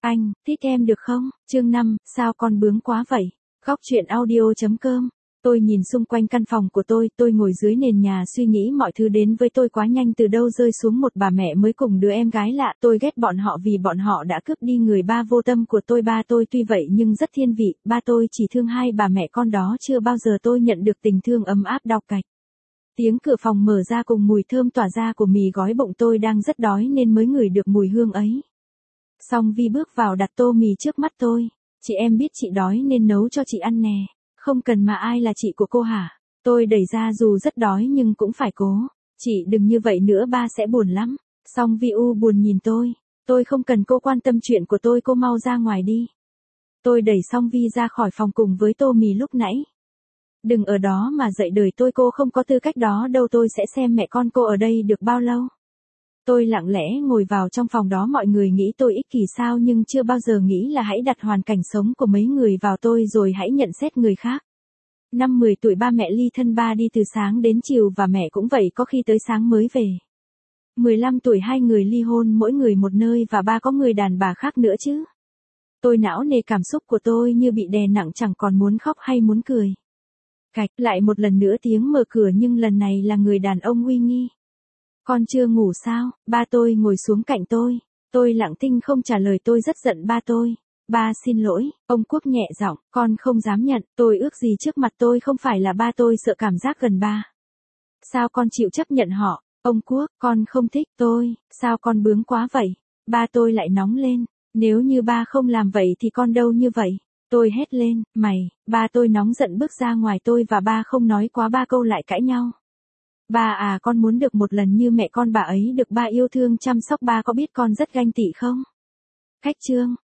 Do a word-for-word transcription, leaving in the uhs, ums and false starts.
Anh, thích em được không? Chương năm, sao con bướng quá vậy? Góc truyện audio.com. Tôi nhìn xung quanh căn phòng của tôi, tôi ngồi dưới nền nhà suy nghĩ mọi thứ đến với tôi quá nhanh, từ đâu rơi xuống một bà mẹ mới cùng đứa em gái lạ. Tôi ghét bọn họ vì bọn họ đã cướp đi người ba vô tâm của tôi. Ba tôi tuy vậy nhưng rất thiên vị, ba tôi chỉ thương hai bà mẹ con đó, chưa bao giờ tôi nhận được tình thương ấm áp đau cạch. Tiếng cửa phòng mở ra cùng mùi thơm tỏa ra của mì gói, bụng tôi đang rất đói nên mới ngửi được mùi hương ấy. Song Vi bước vào đặt tô mì trước mắt tôi. Chị em biết chị đói nên nấu cho chị ăn nè. Không cần mà, ai là chị của cô hả? Tôi đẩy ra, dù rất đói nhưng cũng phải cố. Chị đừng như vậy nữa, ba sẽ buồn lắm. Song Vi u buồn nhìn tôi. Tôi không cần cô quan tâm chuyện của tôi, cô mau ra ngoài đi. Tôi đẩy Song Vi ra khỏi phòng cùng với tô mì lúc nãy. Đừng ở đó mà dạy đời tôi, cô không có tư cách đó đâu, tôi sẽ xem mẹ con cô ở đây được bao lâu. Tôi lặng lẽ ngồi vào trong phòng đó, mọi người nghĩ tôi ích kỷ sao, nhưng chưa bao giờ nghĩ là hãy đặt hoàn cảnh sống của mấy người vào tôi rồi hãy nhận xét người khác. Năm mười tuổi ba mẹ ly thân, ba đi từ sáng đến chiều và mẹ cũng vậy, có khi tới sáng mới về. mười lăm tuổi hai người ly hôn, mỗi người một nơi và ba có người đàn bà khác nữa chứ. Tôi não nề, cảm xúc của tôi như bị đè nặng, chẳng còn muốn khóc hay muốn cười. Cạch, lại một lần nữa tiếng mở cửa, nhưng lần này là người đàn ông uy nghi. Con chưa ngủ sao? Ba tôi ngồi xuống cạnh tôi. Tôi lặng thinh không trả lời, tôi rất giận ba tôi. Ba xin lỗi, ông Quốc nhẹ giọng, con không dám nhận, tôi ước gì trước mặt tôi không phải là ba, tôi sợ cảm giác gần ba. Sao con chịu chấp nhận họ? Ông Quốc, con không thích tôi, sao con bướng quá vậy? Ba tôi lại nóng lên, nếu như ba không làm vậy thì con đâu như vậy? Tôi hét lên, mày, ba tôi nóng giận bước ra ngoài, tôi và ba không nói quá ba câu lại cãi nhau. Ba à, con muốn được một lần như mẹ con bà ấy được ba yêu thương chăm sóc, ba có biết con rất ganh tị không? Cách chương.